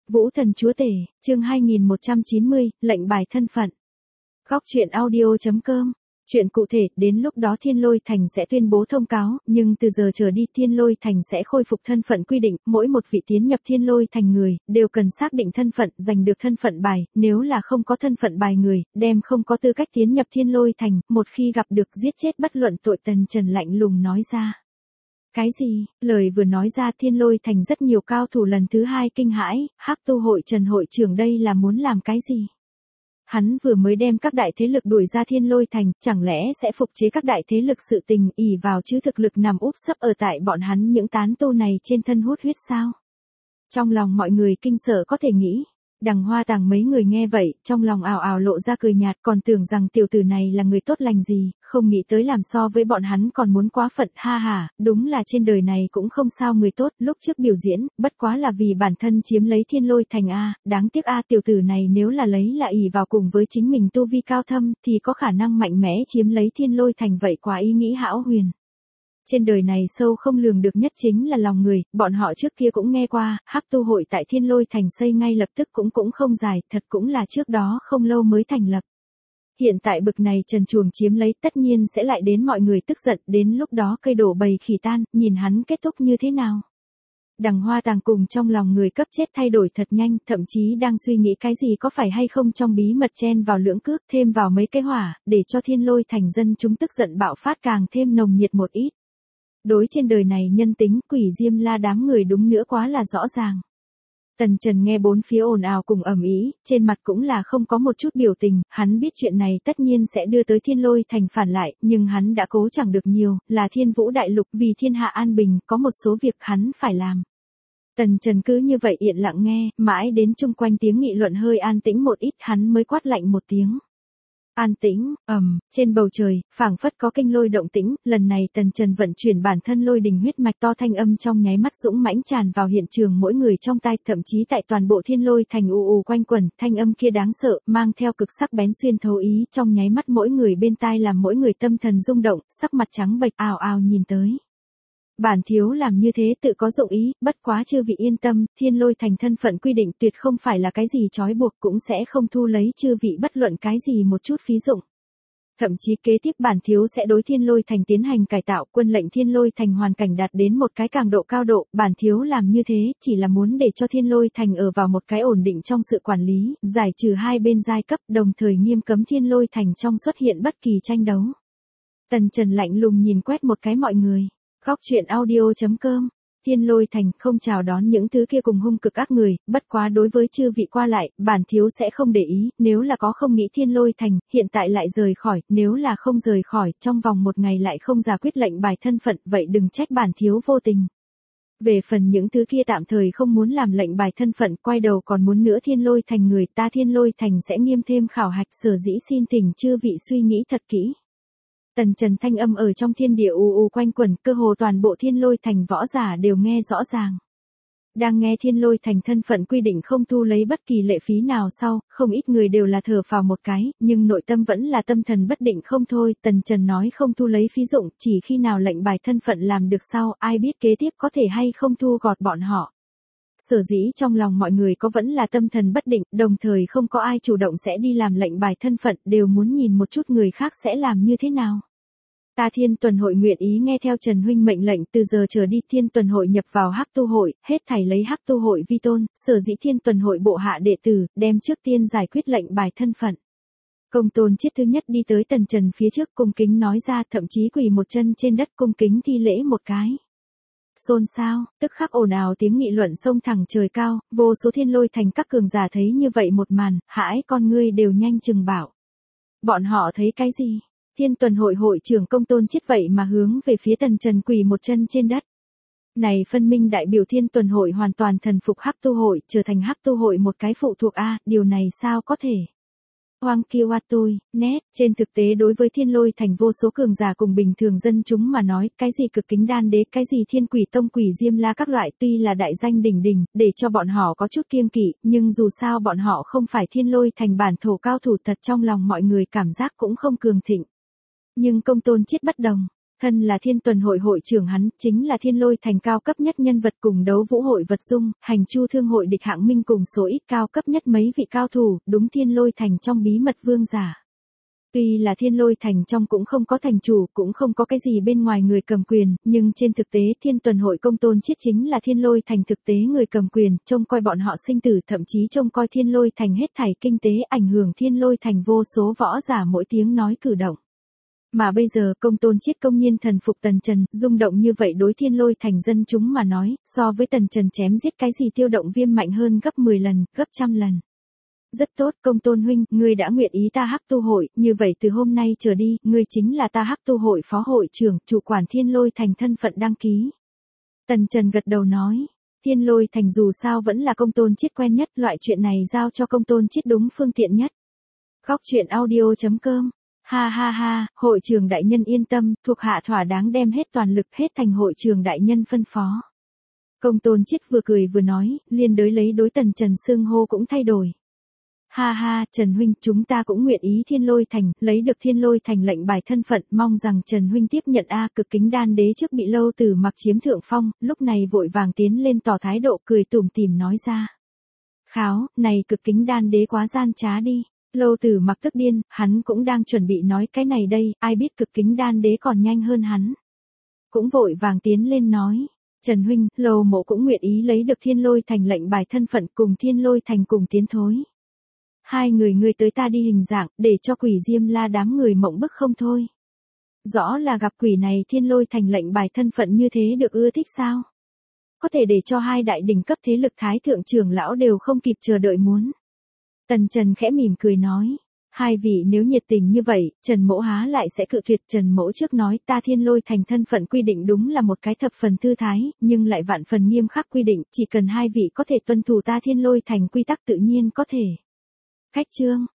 Vũ thần chúa tể, chương 2190, lệnh bài thân phận. Góc truyện audio.com. Chuyện cụ thể, đến lúc đó Thiên Lôi Thành sẽ tuyên bố thông cáo, nhưng từ giờ trở đi Thiên Lôi Thành sẽ khôi phục thân phận quy định, mỗi một vị tiến nhập Thiên Lôi Thành người, đều cần xác định thân phận, giành được thân phận bài, nếu là không có thân phận bài người, đem không có tư cách tiến nhập Thiên Lôi Thành, một khi gặp được giết chết bất luận tội. Tần Trần lạnh lùng nói ra. Cái gì? Lời vừa nói ra Thiên Lôi Thành rất nhiều cao thủ lần thứ hai kinh hãi, Hắc Tu hội Trần hội trưởng đây là muốn làm cái gì? Hắn vừa mới đem các đại thế lực đuổi ra Thiên Lôi Thành, chẳng lẽ sẽ phục chế các đại thế lực sự tình ỷ vào chứ thực lực nằm úp sấp ở tại bọn hắn những tán tu này trên thân hút huyết sao? Trong lòng mọi người kinh sợ có thể nghĩ. Đằng Hoa Tàng mấy người nghe vậy, trong lòng ào ào lộ ra cười nhạt, còn tưởng rằng tiểu tử này là người tốt lành gì, không nghĩ tới làm so với bọn hắn còn muốn quá phận. Ha ha, đúng là trên đời này cũng không sao người tốt, lúc trước biểu diễn, bất quá là vì bản thân chiếm lấy Thiên Lôi Thành a, đáng tiếc a, tiểu tử này nếu là lấy là ỷ vào cùng với chính mình tu vi cao thâm, thì có khả năng mạnh mẽ chiếm lấy Thiên Lôi Thành, vậy quá ý nghĩ hão huyền. Trên đời này sâu không lường được nhất chính là lòng người, bọn họ trước kia cũng nghe qua, Hắc Tu hội tại Thiên Lôi Thành xây ngay lập tức cũng không dài, thật cũng là trước đó không lâu mới thành lập. Hiện tại bực này trần truồng chiếm lấy tất nhiên sẽ lại đến mọi người tức giận, đến lúc đó cây đổ bầy khỉ tan, nhìn hắn kết thúc như thế nào. Đằng Hoa Tàng cùng trong lòng người cấp chết thay đổi thật nhanh, thậm chí đang suy nghĩ cái gì có phải hay không trong bí mật chen vào lưỡng cước, thêm vào mấy cái hỏa, để cho Thiên Lôi Thành dân chúng tức giận bạo phát càng thêm nồng nhiệt một ít. Đối trên đời này nhân tính Quỷ Diêm La đám người đúng nữa quá là rõ ràng. Tần Trần nghe bốn phía ồn ào cùng ầm ĩ, trên mặt cũng là không có một chút biểu tình, hắn biết chuyện này tất nhiên sẽ đưa tới Thiên Lôi Thành phản lại, nhưng hắn đã cố chẳng được nhiều, là Thiên Vũ Đại Lục vì thiên hạ an bình, có một số việc hắn phải làm. Tần Trần cứ như vậy yên lặng nghe, mãi đến chung quanh tiếng nghị luận hơi an tĩnh một ít hắn mới quát lạnh một tiếng. An tĩnh, trên bầu trời, phảng phất có kinh lôi động tĩnh, lần này Tần Trần vận chuyển bản thân lôi đình huyết mạch to thanh âm trong nháy mắt dũng mãnh tràn vào hiện trường mỗi người trong tai, thậm chí tại toàn bộ Thiên Lôi Thành ù quanh quẩn, thanh âm kia đáng sợ, mang theo cực sắc bén xuyên thấu ý, trong nháy mắt mỗi người bên tai làm mỗi người tâm thần rung động, sắc mặt trắng bệch ào ào nhìn tới. Bản thiếu làm như thế tự có dụng ý, bất quá chư vị yên tâm, Thiên Lôi Thành thân phận quy định tuyệt không phải là cái gì trói buộc, cũng sẽ không thu lấy chư vị bất luận cái gì một chút phí dụng. Thậm chí kế tiếp bản thiếu sẽ đối Thiên Lôi Thành tiến hành cải tạo, quân lệnh Thiên Lôi Thành hoàn cảnh đạt đến một cái càng độ cao độ, bản thiếu làm như thế chỉ là muốn để cho Thiên Lôi Thành ở vào một cái ổn định trong sự quản lý, giải trừ hai bên giai cấp, đồng thời nghiêm cấm Thiên Lôi Thành trong xuất hiện bất kỳ tranh đấu. Tần Trần lạnh lùng nhìn quét một cái mọi người. Góc truyện audio.com. Thiên Lôi Thành không chào đón những thứ kia cùng hung cực ác người, bất quá đối với chư vị qua lại, bản thiếu sẽ không để ý, nếu là có không nghĩ Thiên Lôi Thành, hiện tại lại rời khỏi, nếu là không rời khỏi, trong vòng một ngày lại không ra quyết lệnh bài thân phận, vậy đừng trách bản thiếu vô tình. Về phần những thứ kia tạm thời không muốn làm lệnh bài thân phận, quay đầu còn muốn nữa Thiên Lôi Thành người, ta Thiên Lôi Thành sẽ nghiêm thêm khảo hạch, sở dĩ xin thỉnh chư vị suy nghĩ thật kỹ. Tần Trần thanh âm ở trong thiên địa quanh quẩn, cơ hồ toàn bộ Thiên Lôi Thành võ giả đều nghe rõ ràng. Đang nghe Thiên Lôi Thành thân phận quy định không thu lấy bất kỳ lệ phí nào sau, không ít người đều là thở phào một cái, nhưng nội tâm vẫn là tâm thần bất định không thôi. Tần Trần nói không thu lấy phí dụng, chỉ khi nào lệnh bài thân phận làm được sau, ai biết kế tiếp có thể hay không thu gọt bọn họ. Sở dĩ trong lòng mọi người có vẫn là tâm thần bất định, đồng thời không có ai chủ động sẽ đi làm lệnh bài thân phận, đều muốn nhìn một chút người khác sẽ làm như thế nào. Ta Thiên Tuần hội nguyện ý nghe theo Trần huynh mệnh lệnh, từ giờ trở đi Thiên Tuần hội nhập vào Hắc Tu hội, hết thảy lấy Hắc Tu hội vi tôn, sở dĩ Thiên Tuần hội bộ hạ đệ tử, đem trước tiên giải quyết lệnh bài thân phận. Công Tôn Chiết thứ nhất đi tới Tần Trần phía trước cung kính nói ra, thậm chí quỳ một chân trên đất cung kính thi lễ một cái. Xôn xao, tức khắc ồn ào tiếng nghị luận xông thẳng trời cao, vô số Thiên Lôi Thành các cường giả thấy như vậy một màn, hãi con ngươi đều nhanh chừng bảo. Bọn họ thấy cái gì? Thiên Tuần hội hội trưởng Công Tôn Chiết vậy mà hướng về phía Tần Trần quỳ một chân trên đất. Này phân minh đại biểu Thiên Tuần hội hoàn toàn thần phục Hắc Tu hội, trở thành Hắc Tu hội một cái phụ thuộc a, điều này sao có thể? Hoang kiêu tôi, nét, trên thực tế đối với Thiên Lôi Thành vô số cường giả cùng bình thường dân chúng mà nói, cái gì cực kính đan đế, cái gì Thiên Quỷ Tông Quỷ Diêm La các loại tuy là đại danh đỉnh đỉnh, để cho bọn họ có chút kiêng kỵ, nhưng dù sao bọn họ không phải Thiên Lôi Thành bản thổ cao thủ, thật trong lòng mọi người cảm giác cũng không cường thịnh. Nhưng Công Tôn Chiết bất đồng. Thân là Thiên Tuần hội hội trưởng hắn, chính là Thiên Lôi Thành cao cấp nhất nhân vật cùng đấu vũ hội vật dung, hành chu thương hội địch hạng minh cùng số ít cao cấp nhất mấy vị cao thủ, đúng Thiên Lôi Thành trong bí mật vương giả. Tuy là Thiên Lôi Thành trong cũng không có thành chủ, cũng không có cái gì bên ngoài người cầm quyền, nhưng trên thực tế Thiên Tuần hội Công Tôn Chiết chính là Thiên Lôi Thành thực tế người cầm quyền, trông coi bọn họ sinh tử, thậm chí trông coi Thiên Lôi Thành hết thảy kinh tế, ảnh hưởng Thiên Lôi Thành vô số võ giả mỗi tiếng nói cử động. Mà bây giờ Công Tôn Chiết công nhiên thần phục Tần Trần, rung động như vậy đối Thiên Lôi Thành dân chúng mà nói, so với Tần Trần chém giết cái gì Tiêu Động Viêm mạnh hơn gấp 10 lần, gấp trăm lần. Rất tốt, Công Tôn huynh, ngươi đã nguyện ý ta Hắc Tu hội, như vậy từ hôm nay trở đi, ngươi chính là ta Hắc Tu hội phó hội trưởng, chủ quản Thiên Lôi Thành thân phận đăng ký. Tần Trần gật đầu nói, Thiên Lôi Thành dù sao vẫn là Công Tôn Chiết quen nhất, loại chuyện này giao cho Công Tôn Chiết đúng phương tiện nhất. Góc truyện audio.com. Ha ha ha, hội trưởng đại nhân yên tâm, thuộc hạ thỏa đáng đem hết toàn lực hết thành hội trưởng đại nhân phân phó. Công Tôn Chiết vừa cười vừa nói, liên đới lấy đối Tần Trần xưng hô cũng thay đổi. Ha ha, Trần huynh, chúng ta cũng nguyện ý Thiên Lôi Thành, lấy được Thiên Lôi Thành lệnh bài thân phận, mong rằng Trần huynh tiếp nhận a. Cực Kính Đan Đế trước bị Lâu Tử Mặc chiếm thượng phong, lúc này vội vàng tiến lên tỏ thái độ, cười tủm tỉm nói ra. Kháo, này Cực Kính Đan Đế quá gian trá đi. Lâu Tử Mặc tức điên, hắn cũng đang chuẩn bị nói cái này đây, ai biết Cực Kính Đan Đế còn nhanh hơn hắn. Cũng vội vàng tiến lên nói. Trần huynh, Lâu mộ cũng nguyện ý lấy được Thiên Lôi Thành lệnh bài thân phận cùng Thiên Lôi Thành cùng tiến thối. Hai người ngươi tới ta đi hình dạng, để cho Quỷ Diêm La đám người mộng bức không thôi. Rõ là gặp quỷ này Thiên Lôi Thành lệnh bài thân phận như thế được ưa thích sao? Có thể để cho hai đại đỉnh cấp thế lực thái thượng trưởng lão đều không kịp chờ đợi muốn. Tần Trần khẽ mỉm cười nói. Hai vị nếu nhiệt tình như vậy, Trần Mỗ há lại sẽ cự tuyệt. Trần Mỗ trước nói ta Thiên Lôi Thành thân phận quy định đúng là một cái thập phần thư thái, nhưng lại vạn phần nghiêm khắc quy định, chỉ cần hai vị có thể tuân thủ ta Thiên Lôi Thành quy tắc tự nhiên có thể. Khách trương,